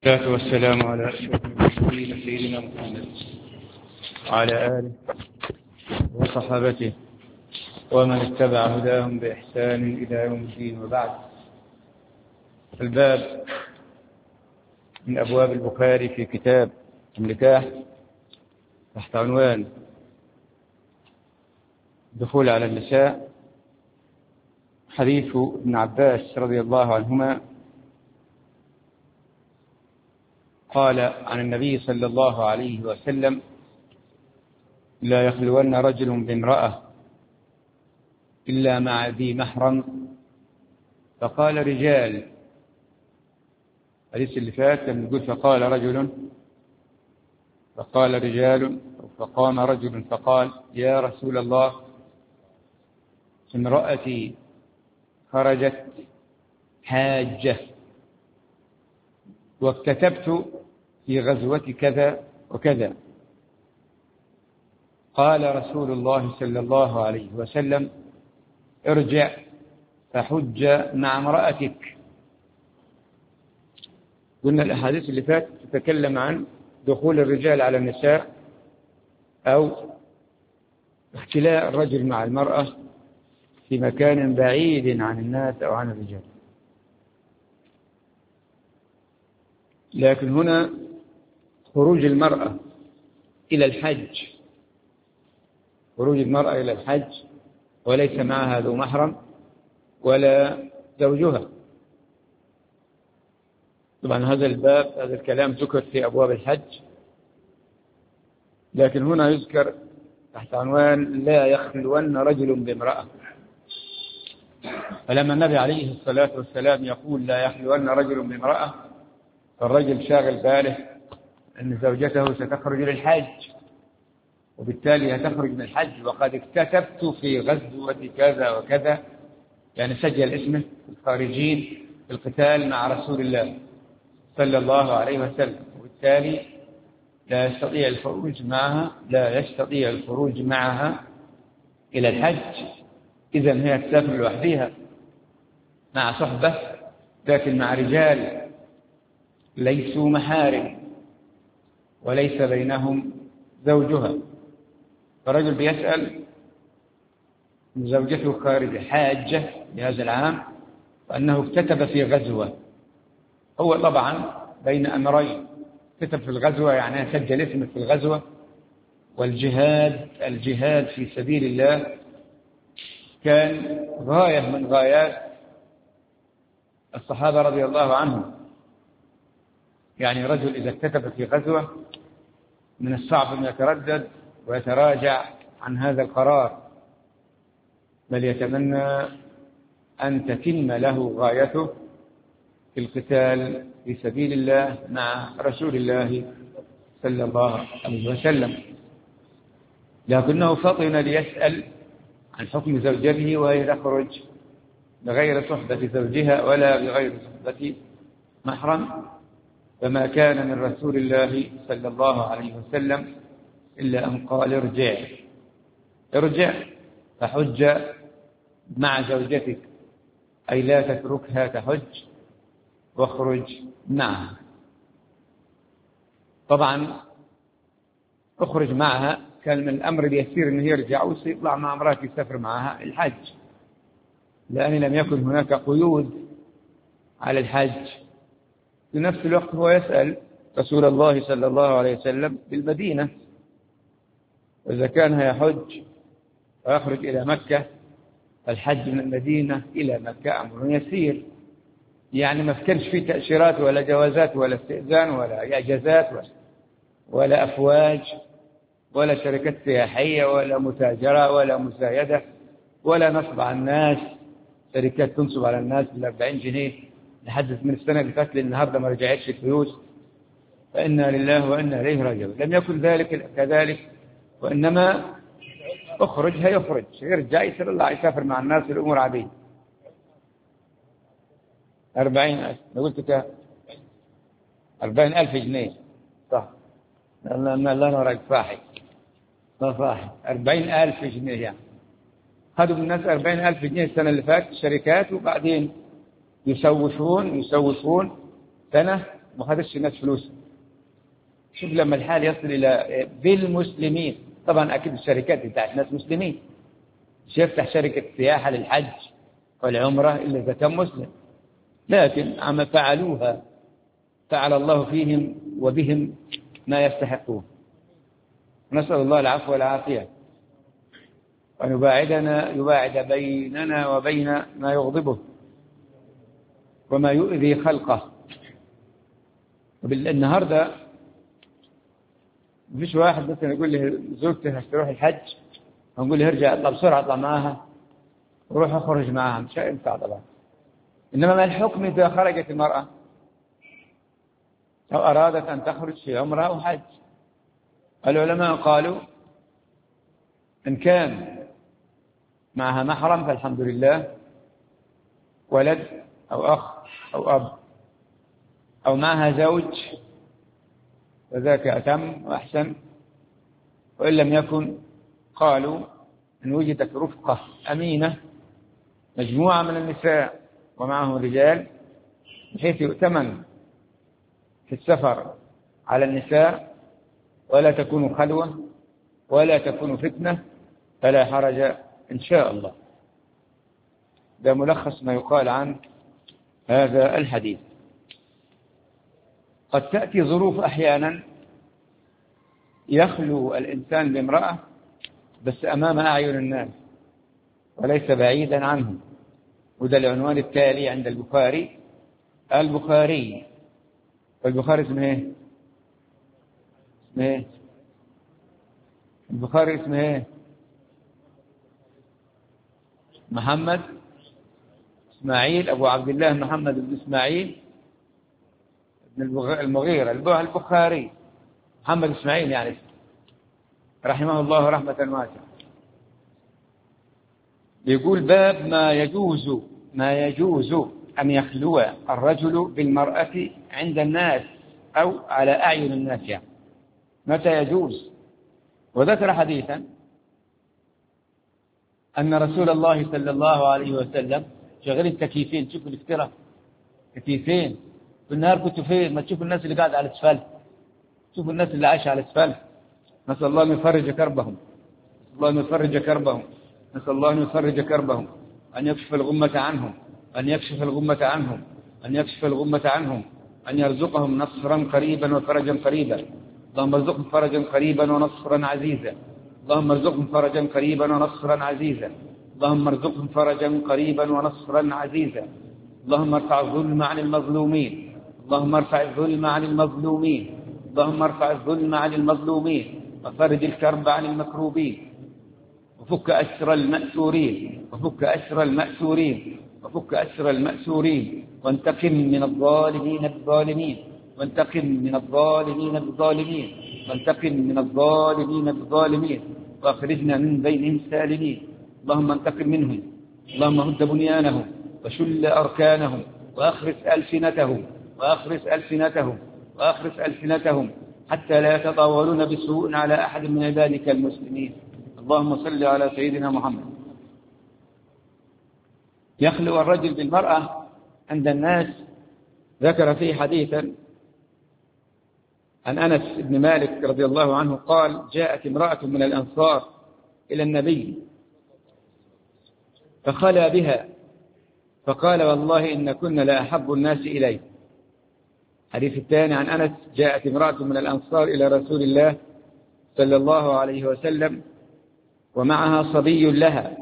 والصلاة والسلام على أشرف المرسلين سيدنا محمد وعلى آله وصحابته ومن اتبع هداهم بإحسان إلى يوم الدين. وبعد، الباب من أبواب البخاري في كتاب النكاح تحت عنوان الدخول على النساء. حديث ابن عباس رضي الله عنهما قال عن النبي صلى الله عليه وسلم: لا يخلون رجل بامرأة إلا مع ذي محرم. فقال رجال، الحديث اللي فات كان يقول فقال رجل، فقال رجال، فقام رجل فقال: يا رسول الله، امرأتي خرجت حاجة واكتتبت في غزوة كذا وكذا. قال رسول الله صلى الله عليه وسلم: ارجع فحج مع امرأتك. قلنا الأحاديث اللي فاتت تتكلم عن دخول الرجال على النساء أو اختلاء الرجل مع المرأة في مكان بعيد عن الناس أو عن الرجال. لكن هنا خروج المرأة إلى الحج، خروج المرأة إلى الحج وليس معها ذو محرم ولا زوجها. طبعا هذا الباب، هذا الكلام ذكر في أبواب الحج، لكن هنا يذكر تحت عنوان لا يخلون رجل بامرأة. فلما النبي عليه الصلاة والسلام يقول لا يخلون رجل بامرأة، فالرجل شاغل باله أن زوجته ستخرج للحج، وبالتالي هتخرج من الحج وقد اكتتبت في غزوة كذا وكذا، يعني سجل اسمه الخارجين في القتال مع رسول الله صلى الله عليه وسلم، وبالتالي لا يستطيع الخروج معها إلى الحج. إذن هي تسافر لوحدها مع صحبة، لكن مع رجال ليسوا محارم وليس بينهم زوجها. فرجل بيسأل زوجته خارج حاجة لهذا العام، وأنه اكتتب في غزوة. هو طبعا بين أمرين: كتب في الغزوة يعني سجل اسمه في الغزوة، والجهاد في سبيل الله كان غاية من غايات الصحابة رضي الله عنهم. يعني رجل إذا اكتتب في غزوة من الصعب أن يتردد ويتراجع عن هذا القرار، بل يتمنى أن تتم له غايته في القتال في سبيل الله مع رسول الله صلى الله عليه وسلم. لكنه فطن ليسأل عن حكم زوجته وهي تخرج بغير صحبة زوجها ولا بغير صحبة محرم، فما كان من رسول الله صلى الله عليه وسلم إلا أن قال: ارجع فحج مع زوجتك، أي لا تتركها تحج واخرج معها. طبعا اخرج معها كان من الأمر اليسير أنه يرجع ويطلع مع امرأة يسافر معها الحج، لأن لم يكن هناك قيود على الحج. في نفس الوقت هو يسأل رسول الله صلى الله عليه وسلم بالمدينة، وإذا كان يحج ويخرج إلى مكة، الحج من المدينة إلى مكة أمر يسير، يعني ما كانش فيه تأشيرات ولا جوازات ولا استئذان ولا إجازات ولا أفواج ولا شركات سياحية ولا متاجرة ولا مسايدة ولا نصب على الناس، شركات تنصب على الناس ب40 جنيه لحد من السنة اللي فاتت للنهارده ما رجعتش الفلوس، فإنا لله وإنا إليه راجعون. لم يكن ذلك كذلك، وإنما هيخرج يرجع يسير الله يسافر مع الناس، الأمور عادية. 40,000 ما قلت كده 40,000 جنيه صح؟ لا نورك صاحي 40,000 جنيه، يعني خدوا من الناس 40,000 جنيه السنة اللي فاتت الشركات، وبعدين يسوسون سنة ما خدش الناس فلوس. شوف لما الحال يصل إلى بالمسلمين، طبعا أكيد الشركات بتاعت ناس مسلمين، مش يفتح شركة سياحة للحج والعمرة إلا إذا كان مسلم، لكن عما فعلوها فعل الله فيهم وبهم ما يستحقون. نسأل الله العفو والعافية، وأن يباعد بيننا وبين ما يغضبه وما يؤذي خلقه. النهاردة مفيش واحد مثلا يقول لي زوجته هتروح الحج، ونقول لي ارجع اطلع بسرعة، اطلع معاها وروح اخرج معاها، مش هينفع طبعا. إنما ما الحكم إذا خرجت المرأة أو أرادت أن تخرج في عمرة أو حج؟ العلماء قالوا إن كان معها محرم فالحمد لله، ولد أو أخ أو أب، أو معها زوج فذاك أتم وأحسن. وإن لم يكن قالوا إن وجدت رفقة أمينة مجموعة من النساء ومعهم رجال بحيث يؤتمن في السفر على النساء ولا تكون خلوة ولا تكون فتنة، فلا حرج إن شاء الله. ده ملخص ما يقال عن هذا الحديث. قد تأتي ظروف أحيانا يخلو الإنسان بامرأة بس أمام أعين الناس وليس بعيدا عنهم، وده العنوان التالي عند البخاري. والبخاري اسمه ايه؟ البخاري اسمه ايه؟ محمد إسماعيل أبو عبد الله محمد بن إسماعيل بن المغيرة البخاري، محمد إسماعيل يعني، رحمه الله رحمة واسعة. يقول باب ما يجوز أن يخلو الرجل بالمرأة عند الناس أو على أعين الناس، يعني متى يجوز. وذكر حديثا أن رسول الله صلى الله عليه وسلم شغل التكييفين، شوفوا الافتراء، تكييفين بالنهار كنتوا فين؟ ما تشوفوا الناس اللي قاعدة على الأسفل، شوفوا الناس اللي عايشة على الأسفل. نسأل الله أن يفرج كربهم، نسأل الله أن يفرج كربهم، أن يكشف الغمة عنهم، أن يرزقهم نصرا قريبا وفرجا قريبا. اللهم ارزقهم فرجا قريبا ونصرا عزيزا، اللهم ارزقهم فرجا قريبا ونصرا عزيزا، اللهم ارزقهم فرجا قريبا ونصرا عزيزا. اللهم ارفع الظلم عن المظلومين، اللهم ارفع الظلم عن المظلومين، اللهم ارفع الظلم عن المظلومين، وفرج الكرب عن المكروبين، وفك أسر المأسورين، وانتقم من الظالمين بالظالمين، وأخرجنا من بينهم سالمين. اللهم انتقم منهم، اللهم هد بنيانهم وشل أركانهم وأخرس ألسنتهم حتى لا يتطاولون بسوء على أحد من عبادك المسلمين. اللهم صل على سيدنا محمد. يخلو الرجل بالمرأة عند الناس. ذكر فيه حديثا عن أنس بن مالك رضي الله عنه قال: جاءت امرأة من الأنصار إلى النبي فخلى بها فقال: والله إن كنا لأحب الناس إلي. حديث الثاني عن أنس: جاءت امرأة من الأنصار إلى رسول الله صلى الله عليه وسلم ومعها صبي لها،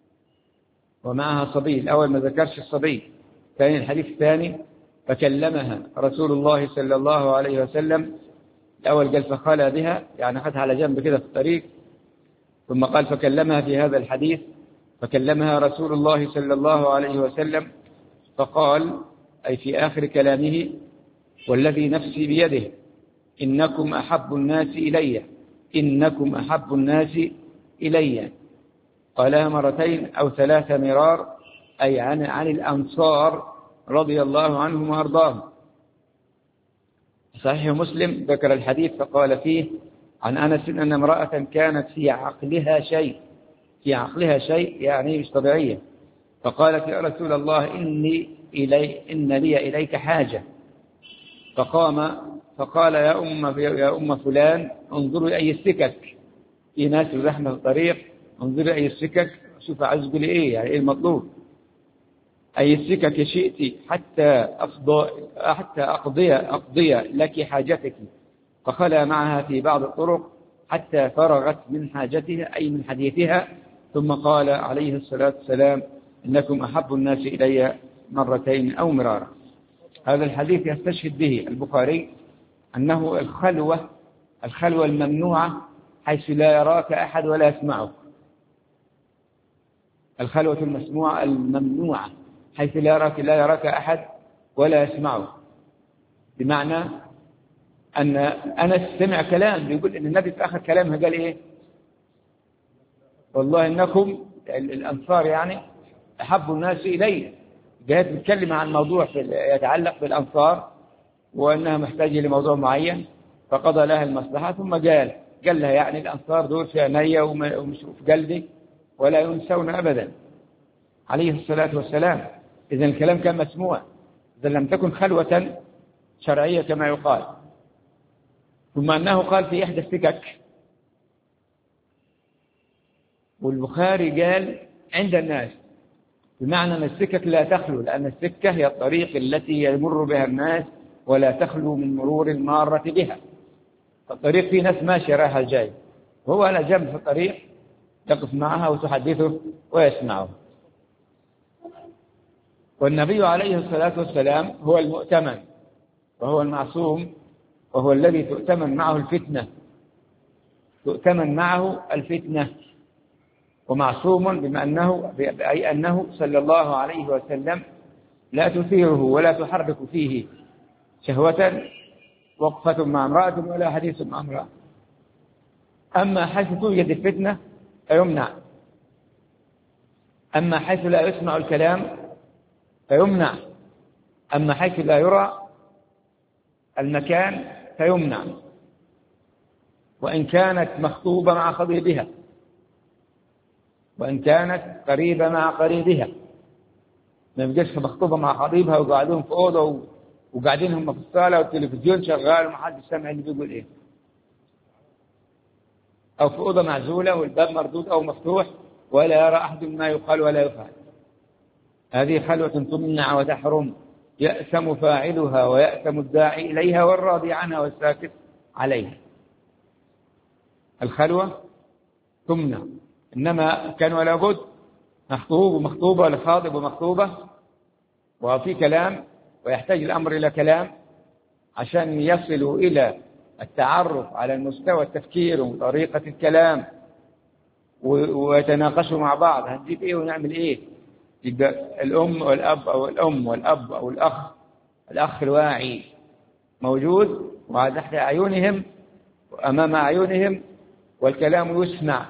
الأول ما ذكرش الصبي. ثاني الحديث الثاني: فكلمها رسول الله صلى الله عليه وسلم. الأول قال فخلى بها، يعني أخذها على جنب كده في الطريق، ثم قال فكلمها في هذا الحديث. فكلمها رسول الله صلى الله عليه وسلم فقال، أي في آخر كلامه: والذي نفسي بيده إنكم أحب الناس إلي. قالها مرتين أو 3 مرار، أي عن الأنصار رضي الله عنهم وأرضاهم. صحيح مسلم ذكر الحديث فقال فيه عن أنس أن امرأة كانت في عقلها شيء يعني مش طبيعية، فقالت: يا رسول الله إن لي إليك حاجة، فقام فقال يا أم فلان انظروا أي السكك، في ناس زحمة في الطريق، انظروا أي السكك، شوف عايز تقول إيه، يعني إيه المطلوب، أي السكك شئت حتى أقضي لك حاجتك. فخلى معها في بعض الطرق حتى فرغت من حاجتها أي من حديثها، ثم قال عليه الصلاة والسلام إنكم أحب الناس إلي مرتين أو مرارا. هذا الحديث يستشهد به البخاري أنه الخلوة الممنوعة حيث لا يراك أحد ولا يسمعك. الخلوة الممنوعة حيث لا يراك أحد ولا يسمعك، بمعنى أن أنس سمع كلام بيقول إن النبي في آخر كلامها قال إيه؟ والله إنكم الأنصار يعني أحب الناس إلي. جاءت بتكلم عن موضوع يتعلق بالأنصار وأنها محتاجة لموضوع معين، فقضى لها المصلحة ثم قال لها يعني الأنصار دول في عيني ومش في قلبي ولا ينسون أبدا عليه الصلاة والسلام. إذن الكلام كان مسموع، إذا لم تكن خلوة شرعية كما يقال. ثم أنه قال في إحدى السكك، والبخاري قال عند الناس، بمعنى أن السكك لا تخلو، لأن السكة هي الطريق التي يمر بها الناس ولا تخلو من مرور المارة بها. الطريق فيه ناس ماشية رايحة الجاي، وهو على جنب في الطريق تقف معها وتحدثه ويسمعه. والنبي عليه الصلاة والسلام هو المؤتمن وهو المعصوم، وهو الذي تؤتمن معه الفتنة، ومعصوم أي أنه صلى الله عليه وسلم لا تثيره ولا تحرك فيه شهوة وقفة مع امرأة ولا حديث مع امرأة. أما حيث توجد الفتنة فيمنع، أما حيث لا يسمع الكلام فيمنع، أما حيث لا يرى المكان فيمنع، وإن كانت مخطوبة مع خطيبها، وإن كانت قريبة مع قريبها. ما يبقاش مخطوبة مع خطيبها وقاعدين في أوضة وقاعدين هم في الصالة والتلفزيون شغال ومحدش سامع اللي بيقول إيه، أو في أوضة معزولة والباب مردود أو مفتوح ولا يرى أحد ما يقال ولا يفعل. هذه خلوة تمنع وتحرم، يأثم فاعلها ويأثم الداعي إليها والراضي عنها والساكت عليها. الخلوة تمنع، إنما كان ولا بد مخطوب ومخطوبة ولا خاطب ومخطوبة وفي كلام، ويحتاج الأمر إلى كلام عشان يصلوا إلى التعرف على المستوى التفكير وطريقة الكلام ويتناقشوا مع بعض هنجيب إيه ونعمل إيه. يبقى الأم والأب أو الأم والأب أو الأخ الواعي موجود وتحت أعينهم وأمام أعينهم، والكلام يسمع.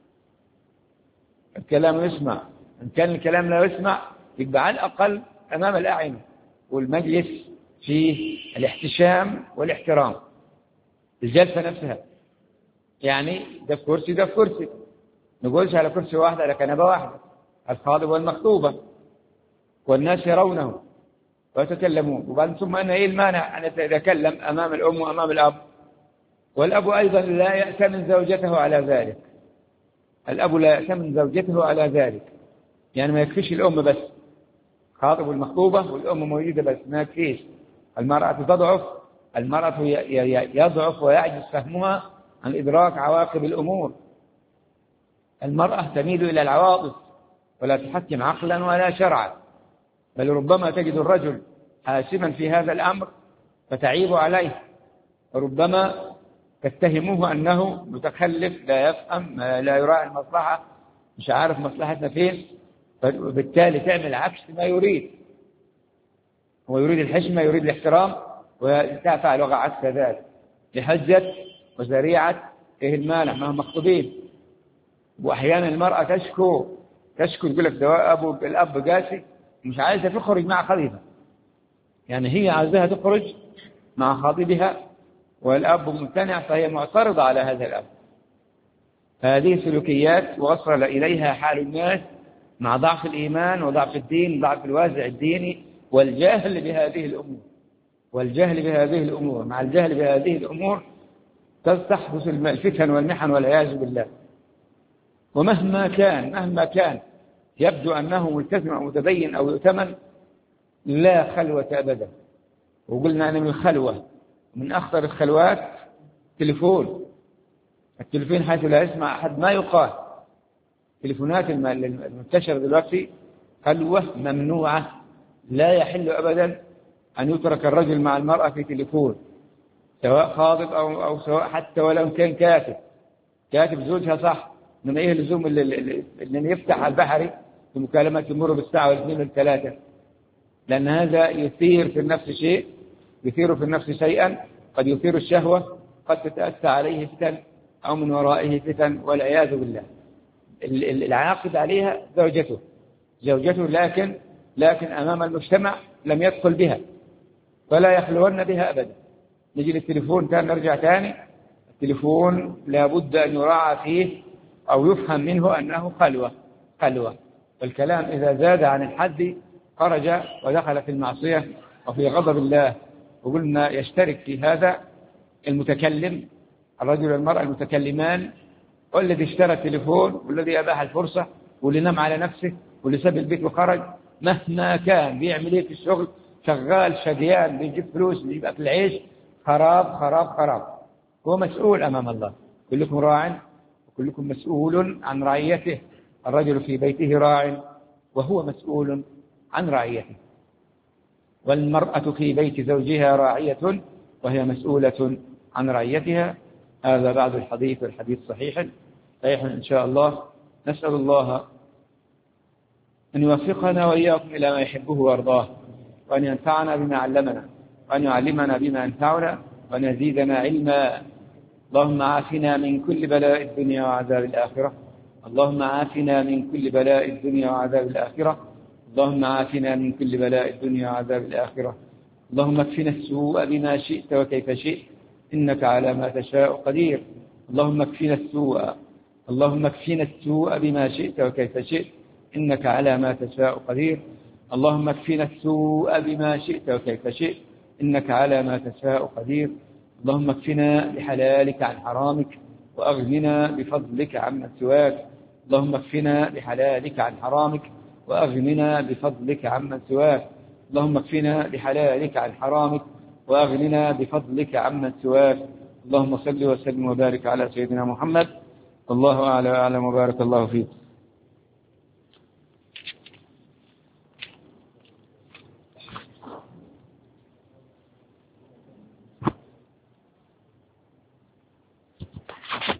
إن كان الكلام لا يسمع يبقى على الأقل أمام الأعين، والمجلس فيه الاحتشام والاحترام. الجلسة نفسها يعني ده في كرسي ده في كرسي، نقولش على كرسي واحد على كنبة واحدة، الخاطب والمخطوبة والناس يرونه ويتكلمون. وبعد ثم أن إيه المانع أن يتكلم أمام الأم وأمام الأب، والأب أيضا لا يأتمن زوجته على ذلك. الأب لا يأتمن زوجته على ذلك، يعني ما يكفيش الأم بس، خاطب والمخطوبة والأم موجودة بس ما يكفيش. المرأة تضعف، المرأة يضعف ويعجز فهمها عن إدراك عواقب الأمور. المرأة تميل إلى العواطف ولا تحكم عقلا ولا شرعا، بل ربما تجد الرجل حاسما في هذا الأمر فتعيب عليه، وربما تتهمه أنه متخلف لا يفهم لا يراعي المصلحة، مش عارف مصلحتنا فين، وبالتالي تعمل عكس ما يريد. هو يريد الحشمة يريد الاحترام وتفعل وقع عكس ذلك لحجة وذريعة إيه المانع ما هم مخطوبين. وأحيانا المرأة تشكو تقول لك ده الأب قاسي مش عايزة تخرج مع خطيبها، يعني هي عايزاها تخرج مع خطيبها والأب ممتنع، فهي معترضة على هذا الأب. هذه سلوكيات وصل إليها حال الناس مع ضعف الإيمان وضعف الدين، ضعف الوازع الديني والجهل بهذه الأمور. والجهل بهذه الأمور. مع الجهل بهذه الأمور تحدث الفتن والمحن والعياذ بالله. ومهما كان يبدو أنه ملتزم أو متدين أو يؤتمن، لا خلوة أبدا. وقلنا أن من الخلوة من أخطر الخلوات التلفون حيث لا يسمع أحد ما يقال. التلفونات المنتشرة دلوقتي خلوة ممنوعة، لا يحل أبدا أن يترك الرجل مع المرأة في تلفون، سواء خاطب أو سواء حتى ولو كان كاتب زوجها صح. من أيه لزوم اللي يفتح على البحري في مكالمة تمر بالساعة والاثنين والثلاثة، لأن هذا يثير في النفس شيئا قد يثير الشهوة، قد تتأتى عليه فتن أو من ورائه فتن والعياذ بالله. العاقد عليها زوجته لكن أمام المجتمع لم يدخل بها، فلا يخلون بها أبدا. نجي للتليفون نرجع تاني. التليفون لابد أن يراعى فيه أو يفهم منه أنه خلوة. والكلام إذا زاد عن الحد خرج ودخل في المعصية وفي غضب الله. وقلنا يشترك في هذا المتكلم، الرجل والمرأة المتكلمان، والذي اشترى التليفون والذي أباح الفرصة واللي نام على نفسه واللي ساب البيت وخرج. مهما كان بيعمل ايه في الشغل، شغال شقيان بيجيب فلوس بيجيب أكل عيش، خراب. هو مسؤول أمام الله. كلكم راع وكلكم مسؤول عن رعيته. الرجل في بيته راع وهو مسؤول عن رعيته، والمرأة في بيت زوجها راعية وهي مسؤولة عن رعيتها. هذا بعد الحديث، والحديث صحيح إن شاء الله. نسأل الله أن يوفقنا وإياكم إلى ما يحبه ويرضاه، وأن ينفعنا بما علمنا، وأن يعلمنا بما ينفعنا، وأن يزيدنا علما. اللهم عافنا من كل بلاء الدنيا وعذاب الآخرة. اللهم عافنا من كل بلاء الدنيا وعذاب الآخرة. اللهم عافنا من كل بلاء الدنيا وعذاب الآخرة. اللهم اكفنا السوء بما شئت وكيف شئت، إنك على ما تشاء قدير. اللهم اكفنا السوء بما شئت وكيف شئت، إنك على ما تشاء قدير. اللهم اكفنا السوء بما شئت وكيف شئت، إنك على ما تشاء قدير. اللهم اكفنا بحلالك عن حرامك، وأغننا بفضلك عمن سواك. اللهم اكفنا بحلالك عن حرامك، وأغننا بفضلك عمن سواك. اللهم اكفنا بحلالك عن حرامك، وأغننا بفضلك عمن سواك. اللهم صل وسلم وبارك على سيدنا محمد. الله أعلى وأعلم، وبارك الله فيك.